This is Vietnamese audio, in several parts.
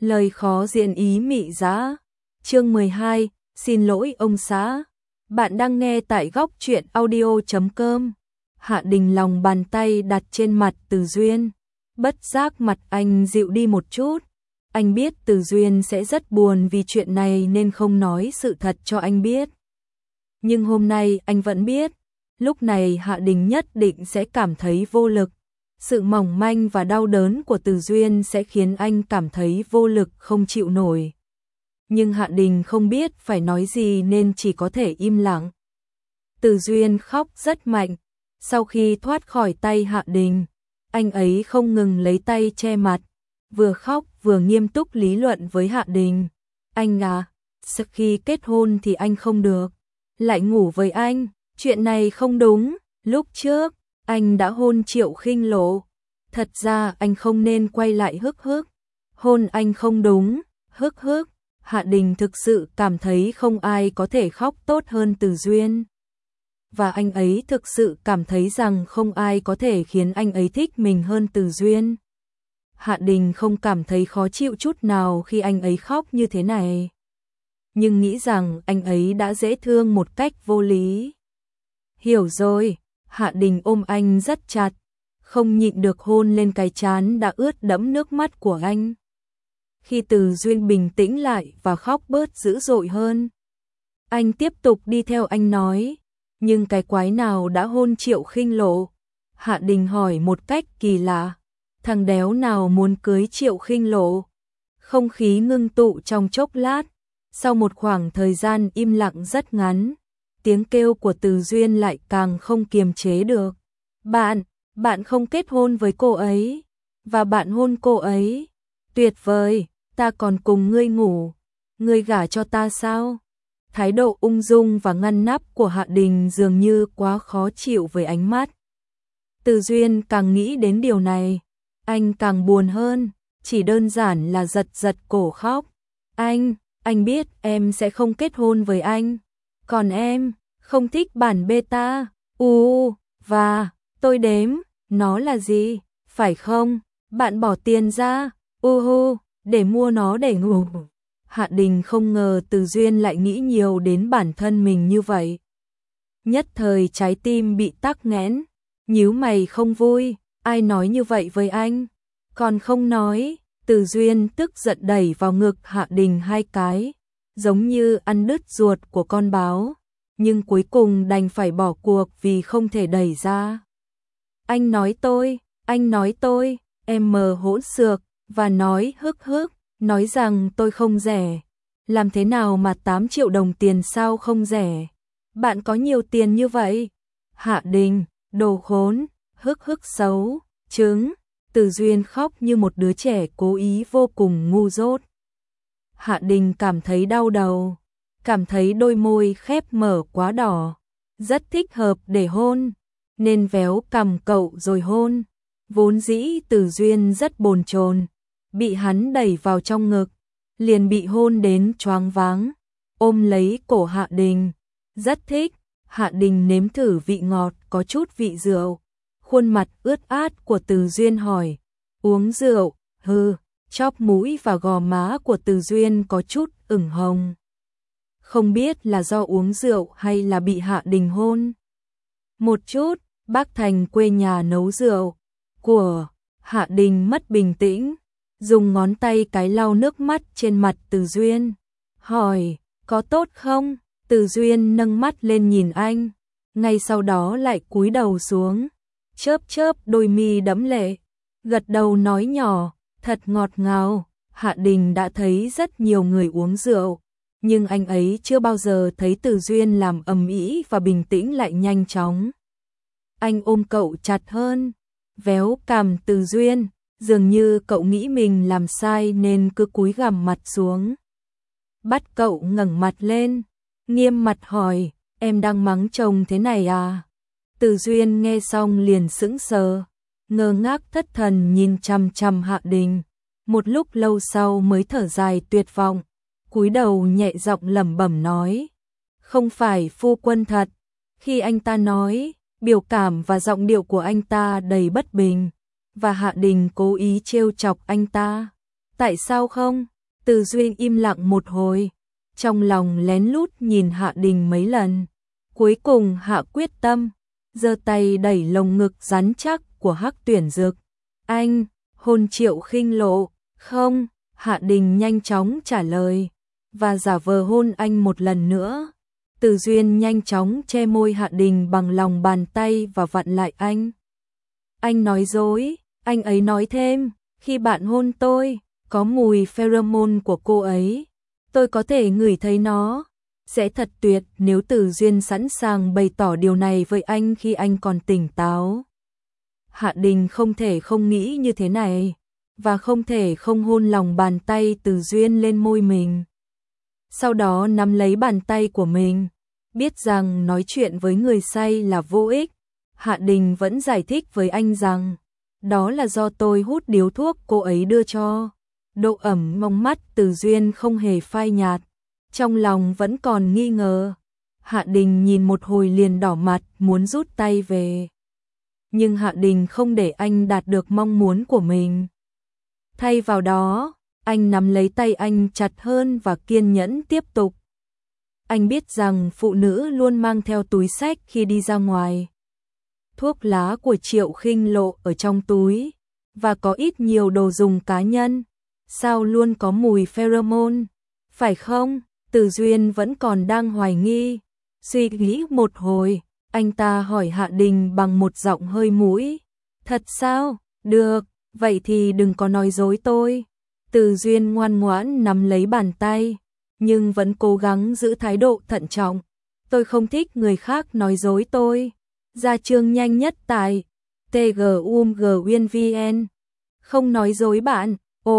Lời khó diễn ý mị dã. Chương 12, xin lỗi ông xã. Bạn đang nghe tại góc truyện audio.com. Hạ Đình lòng bàn tay đặt trên mặt Từ Duyên. Bất giác mặt anh dịu đi một chút. Anh biết Từ Duyên sẽ rất buồn vì chuyện này nên không nói sự thật cho anh biết. Nhưng hôm nay anh vẫn biết, lúc này Hạ Đình nhất định sẽ cảm thấy vô lực. Sự mỏng manh và đau đớn của Từ Duyên sẽ khiến anh cảm thấy vô lực không chịu nổi. Nhưng Hạ Đình không biết phải nói gì nên chỉ có thể im lặng. Từ Duyên khóc rất mạnh. Sau khi thoát khỏi tay Hạ Đình, anh ấy không ngừng lấy tay che mặt, vừa khóc vừa nghiêm túc lý luận với Hạ Đình. Anh à, sau khi kết hôn thì anh không được lại ngủ với anh, chuyện này không đúng. Lúc trước anh đã hôn Triệu Khinh Lộ, thật ra anh không nên quay lại hức hức. Hôn anh không đúng, hức hức. Hạ Đình thực sự cảm thấy không ai có thể khóc tốt hơn Từ Duyên. Và anh ấy thực sự cảm thấy rằng không ai có thể khiến anh ấy thích mình hơn Từ Duyên. Hạ Đình không cảm thấy khó chịu chút nào khi anh ấy khóc như thế này, nhưng nghĩ rằng anh ấy đã dễ thương một cách vô lý. Hiểu rồi, Hạ Đình ôm anh rất chặt, không nhịn được hôn lên cái trán đã ướt đẫm nước mắt của anh. Khi Từ Duyên bình tĩnh lại và khóc bớt dữ dội hơn, anh tiếp tục đi theo anh nói, nhưng cái quái nào đã hôn Triệu Khinh Lộ? Hạ Đình hỏi một cách kỳ lạ, thằng đéo nào muốn cưới Triệu Khinh Lộ? Không khí ngưng tụ trong chốc lát, sau một khoảng thời gian im lặng rất ngắn, tiếng kêu của Từ Duyên lại càng không kiềm chế được. Bạn không kết hôn với cô ấy, và bạn hôn cô ấy. Tuyệt vời, ta còn cùng ngươi ngủ, ngươi gả cho ta sao? Thái độ ung dung và ngăn nắp của Hạ Đình dường như quá khó chịu với ánh mắt. Từ Duyên càng nghĩ đến điều này, anh càng buồn hơn, chỉ đơn giản là giật giật cổ khóc. Anh biết em sẽ không kết hôn với anh, còn em không thích bản beta, và tôi đếm, nó là gì, phải không? Bạn bỏ tiền ra, để mua nó để ngủ. Hạ Đình không ngờ Từ Duyên lại nghĩ nhiều đến bản thân mình như vậy. Nhất thời trái tim bị tắc nghẽn, nhíu mày không vui, ai nói như vậy với anh? Còn không nói. Từ Duyên tức giận đẩy vào ngực Hạ Đình 2 cái, giống như ăn đứt ruột của con báo, nhưng cuối cùng đành phải bỏ cuộc vì không thể đẩy ra. Anh nói tôi, em mờ hỗn xược, và nói hức hức, nói rằng tôi không rẻ. Làm thế nào mà 8 triệu đồng tiền sao không rẻ? Bạn có nhiều tiền như vậy? Hạ Đình, đồ khốn, hức hức xấu, trứng. Từ Duyên khóc như một đứa trẻ cố ý vô cùng ngu dốt. Hạ Đình cảm thấy đau đầu, cảm thấy đôi môi khép mở quá đỏ, rất thích hợp để hôn, nên véo cằm cậu rồi hôn. Vốn dĩ Từ Duyên rất bồn chồn, bị hắn đẩy vào trong ngực, liền bị hôn đến choáng váng, ôm lấy cổ Hạ Đình, rất thích. Hạ Đình nếm thử vị ngọt có chút vị rượu. Khuôn mặt ướt át của Từ Duyên hỏi, uống rượu? Hừ. Chóp mũi và gò má của Từ Duyên có chút ửng hồng. Không biết là do uống rượu hay là bị Hạ Đình hôn. Một chút, bác Thành quê nhà nấu rượu. Của Hạ Đình mất bình tĩnh, dùng ngón tay cái lau nước mắt trên mặt Từ Duyên. Hỏi, có tốt không? Từ Duyên nâng mắt lên nhìn anh, ngay sau đó lại cúi đầu xuống, chớp đôi mi đẫm lệ, gật đầu nói nhỏ, thật ngọt ngào. Hạ Đình đã thấy rất nhiều người uống rượu, nhưng anh ấy chưa bao giờ thấy Từ Duyên làm ầm ĩ và bình tĩnh lại nhanh chóng. Anh ôm cậu chặt hơn, véo cằm Từ Duyên, dường như cậu nghĩ mình làm sai nên cứ cúi gằm mặt xuống. Bắt cậu ngẩng mặt lên, nghiêm mặt hỏi, em đang mắng chồng thế này à? Từ Duyên nghe xong liền sững sờ, ngơ ngác thất thần nhìn chằm chằm Hạ Đình, một lúc lâu sau mới thở dài tuyệt vọng, cúi đầu nhẹ giọng lẩm bẩm nói, không phải phu quân thật. Khi anh ta nói, biểu cảm và giọng điệu của anh ta đầy bất bình, và Hạ Đình cố ý trêu chọc anh ta. Tại sao không? Từ Duyên im lặng một hồi, trong lòng lén lút nhìn Hạ Đình mấy lần. Cuối cùng hạ quyết tâm, giơ tay đẩy lồng ngực rắn chắc của Hắc Tuyển Dực. Anh, hôn Triệu Khinh Lộ, không? Hạ Đình nhanh chóng trả lời, và giả vờ hôn anh một lần nữa. Từ Duyên nhanh chóng che môi Hạ Đình bằng lòng bàn tay và vặn lại anh. Anh nói dối, anh ấy nói thêm, khi bạn hôn tôi, có mùi pheromone của cô ấy. Tôi có thể ngửi thấy nó. Sẽ thật tuyệt nếu Từ Duyên sẵn sàng bày tỏ điều này với anh khi anh còn tỉnh táo. Hạ Đình không thể không nghĩ như thế này, và không thể không hôn lòng bàn tay Từ Duyên lên môi mình. Sau đó nắm lấy bàn tay của mình, biết rằng nói chuyện với người say là vô ích. Hạ Đình vẫn giải thích với anh rằng, đó là do tôi hút điếu thuốc cô ấy đưa cho. Độ ẩm trong mắt Từ Duyên không hề phai nhạt, trong lòng vẫn còn nghi ngờ. Hạ Đình nhìn một hồi liền đỏ mặt muốn rút tay về. Nhưng Hạ Đình không để anh đạt được mong muốn của mình. Thay vào đó, anh nắm lấy tay anh chặt hơn và kiên nhẫn tiếp tục. Anh biết rằng phụ nữ luôn mang theo túi xách khi đi ra ngoài. Thuốc lá của Triệu Khinh Lộ ở trong túi, và có ít nhiều đồ dùng cá nhân. Sao luôn có mùi pheromone, phải không? Từ Duyên vẫn còn đang hoài nghi. Suy nghĩ một hồi, anh ta hỏi Hạ Đình bằng một giọng hơi mũi. Thật sao? Được, vậy thì đừng có nói dối tôi. Từ Duyên ngoan ngoãn nắm lấy bàn tay, nhưng vẫn cố gắng giữ thái độ thận trọng. Tôi không thích người khác nói dối tôi. Ra chương nhanh nhất tại tgumg.vn. Không nói dối bạn.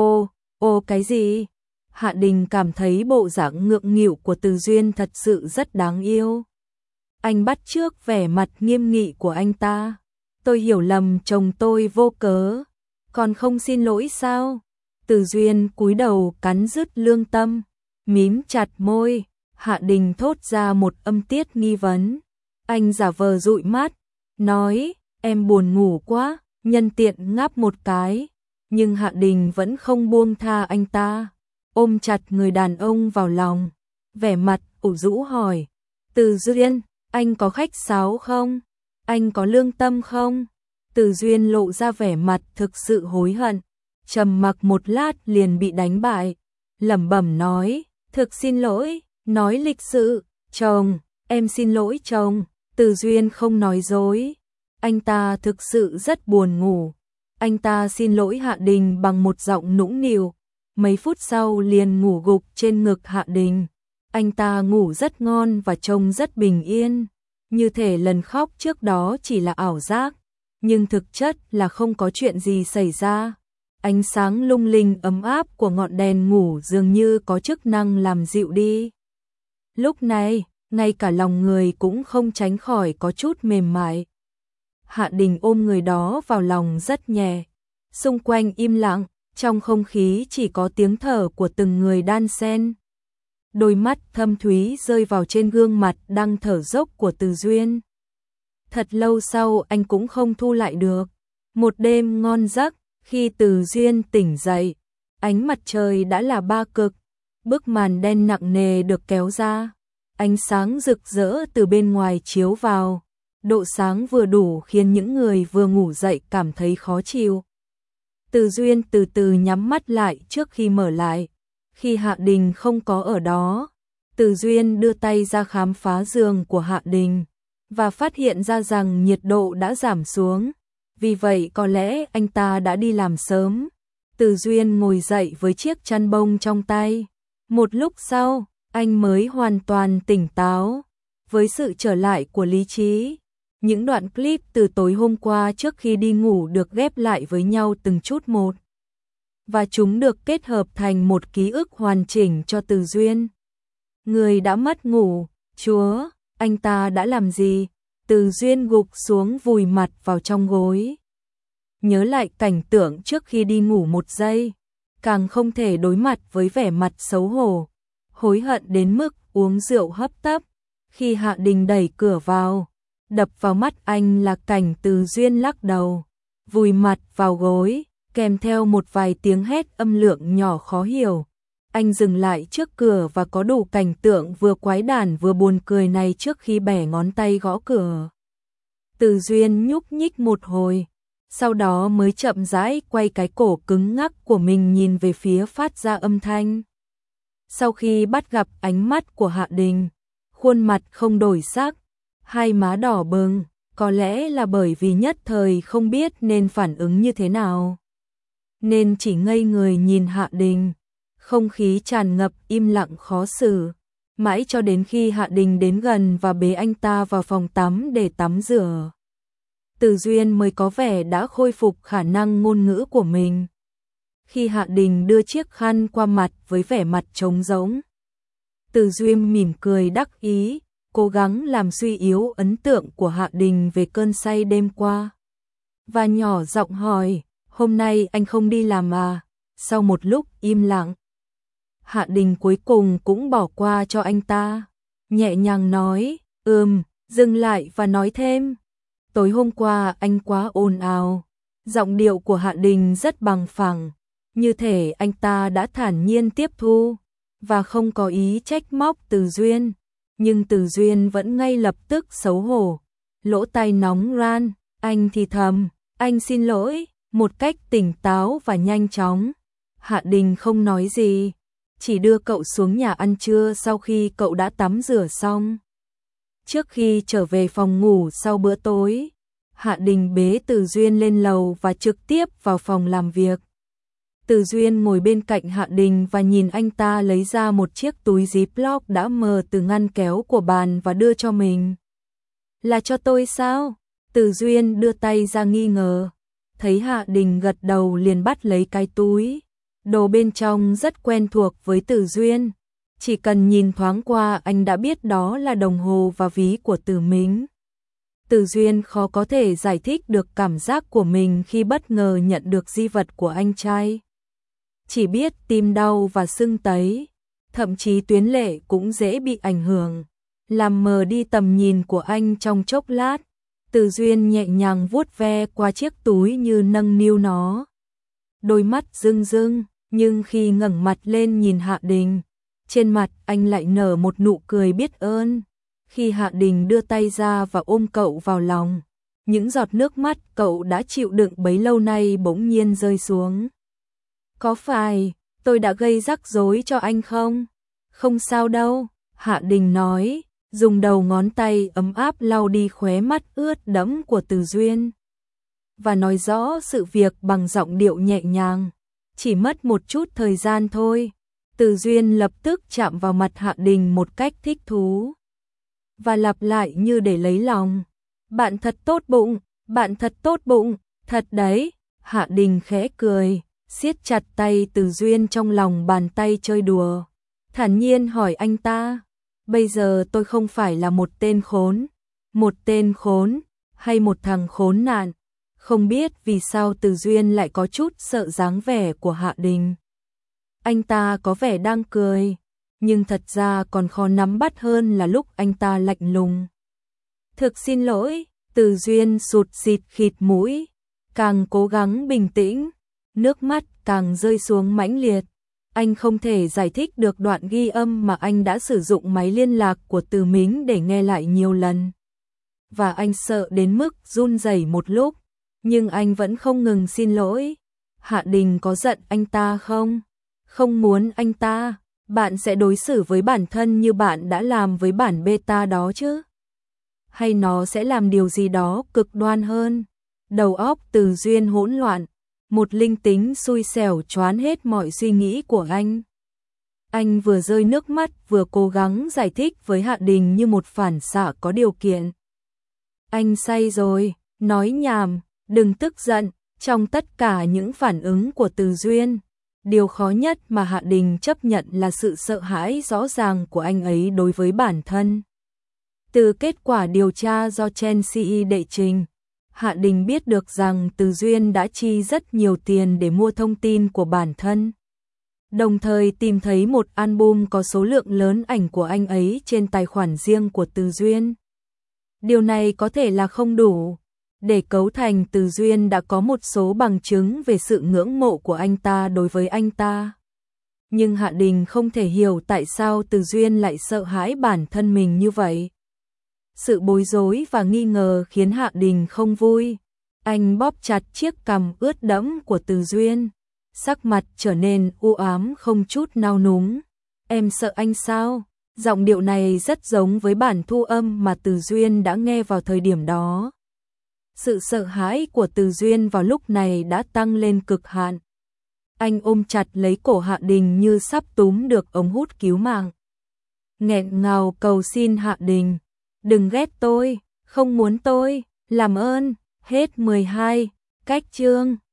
Ồ cái gì? Hạ Đình cảm thấy bộ dạng ngượng nghịu của Từ Duyên thật sự rất đáng yêu. Anh bắt chước vẻ mặt nghiêm nghị của anh ta. Tôi hiểu lầm chồng tôi vô cớ. Còn không xin lỗi sao? Từ Duyên cúi đầu cắn rứt lương tâm, mím chặt môi. Hạ Đình thốt ra một âm tiết nghi vấn. Anh giả vờ dụi mắt, nói, em buồn ngủ quá, nhân tiện ngáp một cái. Nhưng Hạ Đình vẫn không buông tha anh ta, ôm chặt người đàn ông vào lòng, vẻ mặt ủ rũ hỏi, Từ Duyên, anh có khách sáo không? Anh có lương tâm không? Từ Duyên lộ ra vẻ mặt thực sự hối hận, trầm mặc một lát liền bị đánh bại, lẩm bẩm nói, thực xin lỗi, nói lịch sự, chồng, em xin lỗi chồng. Từ Duyên không nói dối, anh ta thực sự rất buồn ngủ. Anh ta xin lỗi Hạ Đình bằng một giọng nũng nịu, mấy phút sau liền ngủ gục trên ngực Hạ Đình. Anh ta ngủ rất ngon và trông rất bình yên, như thể lần khóc trước đó chỉ là ảo giác, nhưng thực chất là không có chuyện gì xảy ra. Ánh sáng lung linh ấm áp của ngọn đèn ngủ dường như có chức năng làm dịu đi. Lúc này, ngay cả lòng người cũng không tránh khỏi có chút mềm mại. Hạ Đình ôm người đó vào lòng rất nhẹ. Xung quanh im lặng, trong không khí chỉ có tiếng thở của từng người đan xen. Đôi mắt thâm thúy rơi vào trên gương mặt đang thở dốc của Từ Duyên. Thật lâu sau anh cũng không thu lại được. Một đêm ngon giấc, khi Từ Duyên tỉnh dậy, ánh mặt trời đã là ba cực. Bức màn đen nặng nề được kéo ra. Ánh sáng rực rỡ từ bên ngoài chiếu vào. Độ sáng vừa đủ khiến những người vừa ngủ dậy cảm thấy khó chịu. Từ Duyên từ từ nhắm mắt lại trước khi mở lại. Khi Hạ Đình không có ở đó, Từ Duyên đưa tay ra khám phá giường của Hạ Đình và phát hiện ra rằng nhiệt độ đã giảm xuống. Vì vậy có lẽ anh ta đã đi làm sớm. Từ Duyên ngồi dậy với chiếc chăn bông trong tay. Một lúc sau, anh mới hoàn toàn tỉnh táo. Với sự trở lại của lý trí, những đoạn clip từ tối hôm qua trước khi đi ngủ được ghép lại với nhau từng chút một. Và chúng được kết hợp thành một ký ức hoàn chỉnh cho Từ Duyên. Người đã mất ngủ, Chúa, anh ta đã làm gì? Từ Duyên gục xuống vùi mặt vào trong gối. Nhớ lại cảnh tượng trước khi đi ngủ một giây, càng không thể đối mặt với vẻ mặt xấu hổ, hối hận đến mức uống rượu hấp tấp. Khi Hạ Đình đẩy cửa vào, đập vào mắt anh là cảnh Từ Duyên lắc đầu, vùi mặt vào gối, kèm theo một vài tiếng hét âm lượng nhỏ khó hiểu. Anh dừng lại trước cửa và có đủ cảnh tượng vừa quái đản vừa buồn cười này trước khi bẻ ngón tay gõ cửa. Từ Duyên nhúc nhích một hồi, sau đó mới chậm rãi quay cái cổ cứng ngắc của mình nhìn về phía phát ra âm thanh. Sau khi bắt gặp ánh mắt của Hạ Đình, khuôn mặt không đổi sắc, hai má đỏ bừng, có lẽ là bởi vì nhất thời không biết nên phản ứng như thế nào, nên chỉ ngây người nhìn Hạ Đình. Không khí tràn ngập im lặng khó xử, mãi cho đến khi Hạ Đình đến gần và bế anh ta vào phòng tắm để tắm rửa. Từ Duyên mới có vẻ đã khôi phục khả năng ngôn ngữ của mình. Khi Hạ Đình đưa chiếc khăn qua mặt với vẻ mặt trống rỗng, Từ Duyên mỉm cười đắc ý, cố gắng làm suy yếu ấn tượng của Hạ Đình về cơn say đêm qua. Và nhỏ giọng hỏi, hôm nay anh không đi làm à? Sau một lúc im lặng, Hạ Đình cuối cùng cũng bỏ qua cho anh ta, nhẹ nhàng nói, dừng lại và nói thêm. Tối hôm qua anh quá ồn ào. Giọng điệu của Hạ Đình rất bằng phẳng, như thể anh ta đã thản nhiên tiếp thu, và không có ý trách móc Từ Duyên. Nhưng Từ Duyên vẫn ngay lập tức xấu hổ, lỗ tai nóng ran, anh thì thầm, anh xin lỗi, một cách tỉnh táo và nhanh chóng. Hạ Đình không nói gì, chỉ đưa cậu xuống nhà ăn trưa sau khi cậu đã tắm rửa xong. Trước khi trở về phòng ngủ sau bữa tối, Hạ Đình bế Từ Duyên lên lầu và trực tiếp vào phòng làm việc. Từ Duyên ngồi bên cạnh Hạ Đình và nhìn anh ta lấy ra một chiếc túi Ziploc đã mở từ ngăn kéo của bàn và đưa cho mình. Là cho tôi sao? Từ Duyên đưa tay ra nghi ngờ. Thấy Hạ Đình gật đầu liền bắt lấy cái túi. Đồ bên trong rất quen thuộc với Từ Duyên. Chỉ cần nhìn thoáng qua anh đã biết đó là đồng hồ và ví của Từ Mính. Từ Duyên khó có thể giải thích được cảm giác của mình khi bất ngờ nhận được di vật của anh trai. Chỉ biết tim đau và sưng tấy, thậm chí tuyến lệ cũng dễ bị ảnh hưởng, làm mờ đi tầm nhìn của anh trong chốc lát. Từ Duyên nhẹ nhàng vuốt ve qua chiếc túi như nâng niu nó. Đôi mắt rưng rưng, nhưng khi ngẩng mặt lên nhìn Hạ Đình, trên mặt anh lại nở một nụ cười biết ơn. Khi Hạ Đình đưa tay ra và ôm cậu vào lòng, những giọt nước mắt cậu đã chịu đựng bấy lâu nay bỗng nhiên rơi xuống. Có phải tôi đã gây rắc rối cho anh không? Không sao đâu, Hạ Đình nói, dùng đầu ngón tay ấm áp lau đi khóe mắt ướt đẫm của Từ Duyên. Và nói rõ sự việc bằng giọng điệu nhẹ nhàng. Chỉ mất một chút thời gian thôi. Từ Duyên lập tức chạm vào mặt Hạ Đình một cách thích thú. Và lặp lại như để lấy lòng. Bạn thật tốt bụng, bạn thật tốt bụng, thật đấy. Hạ Đình khẽ cười, siết chặt tay Từ Duyên trong lòng bàn tay chơi đùa. Thản nhiên hỏi anh ta, bây giờ tôi không phải là một tên khốn, hay một thằng khốn nạn. Không biết vì sao Từ Duyên lại có chút sợ dáng vẻ của Hạ Đình. Anh ta có vẻ đang cười, nhưng thật ra còn khó nắm bắt hơn là lúc anh ta lạnh lùng. Thực xin lỗi, Từ Duyên sụt sịt khịt mũi, càng cố gắng bình tĩnh, nước mắt càng rơi xuống mãnh liệt. Anh không thể giải thích được đoạn ghi âm mà anh đã sử dụng máy liên lạc của Từ Mính để nghe lại nhiều lần. Và anh sợ đến mức run rẩy một lúc, nhưng anh vẫn không ngừng xin lỗi. Hạ Đình có giận anh ta không? Không muốn anh ta, bạn sẽ đối xử với bản thân như bạn đã làm với bản beta đó chứ? Hay nó sẽ làm điều gì đó cực đoan hơn? Đầu óc Từ Duyên hỗn loạn, một linh tính xui xẻo choán hết mọi suy nghĩ của anh. Anh vừa rơi nước mắt vừa cố gắng giải thích với Hạ Đình như một phản xạ có điều kiện. Anh say rồi, nói nhảm, đừng tức giận. Trong tất cả những phản ứng của Từ Duyên, điều khó nhất mà Hạ Đình chấp nhận là sự sợ hãi rõ ràng của anh ấy đối với bản thân. Từ kết quả điều tra do Chelsea đệ trình, Hạ Đình biết được rằng Từ Duyên đã chi rất nhiều tiền để mua thông tin của bản thân. Đồng thời tìm thấy một album có số lượng lớn ảnh của anh ấy trên tài khoản riêng của Từ Duyên. Điều này có thể là không đủ. Để cấu thành Từ Duyên đã có một số bằng chứng về sự ngưỡng mộ của anh ta đối với anh ta. Nhưng Hạ Đình không thể hiểu tại sao Từ Duyên lại sợ hãi bản thân mình như vậy. Sự bối rối và nghi ngờ khiến Hạ Đình không vui. Anh bóp chặt chiếc cằm ướt đẫm của Từ Duyên, sắc mặt trở nên u ám không chút nao núng. Em sợ anh sao? Giọng điệu này rất giống với bản thu âm mà Từ Duyên đã nghe vào thời điểm đó. Sự sợ hãi của Từ Duyên vào lúc này đã tăng lên cực hạn. Anh ôm chặt lấy cổ Hạ Đình như sắp túm được ống hút cứu mạng. Nghẹn ngào cầu xin Hạ Đình, đừng ghét tôi, không muốn tôi, làm ơn. Hết 12, cách chương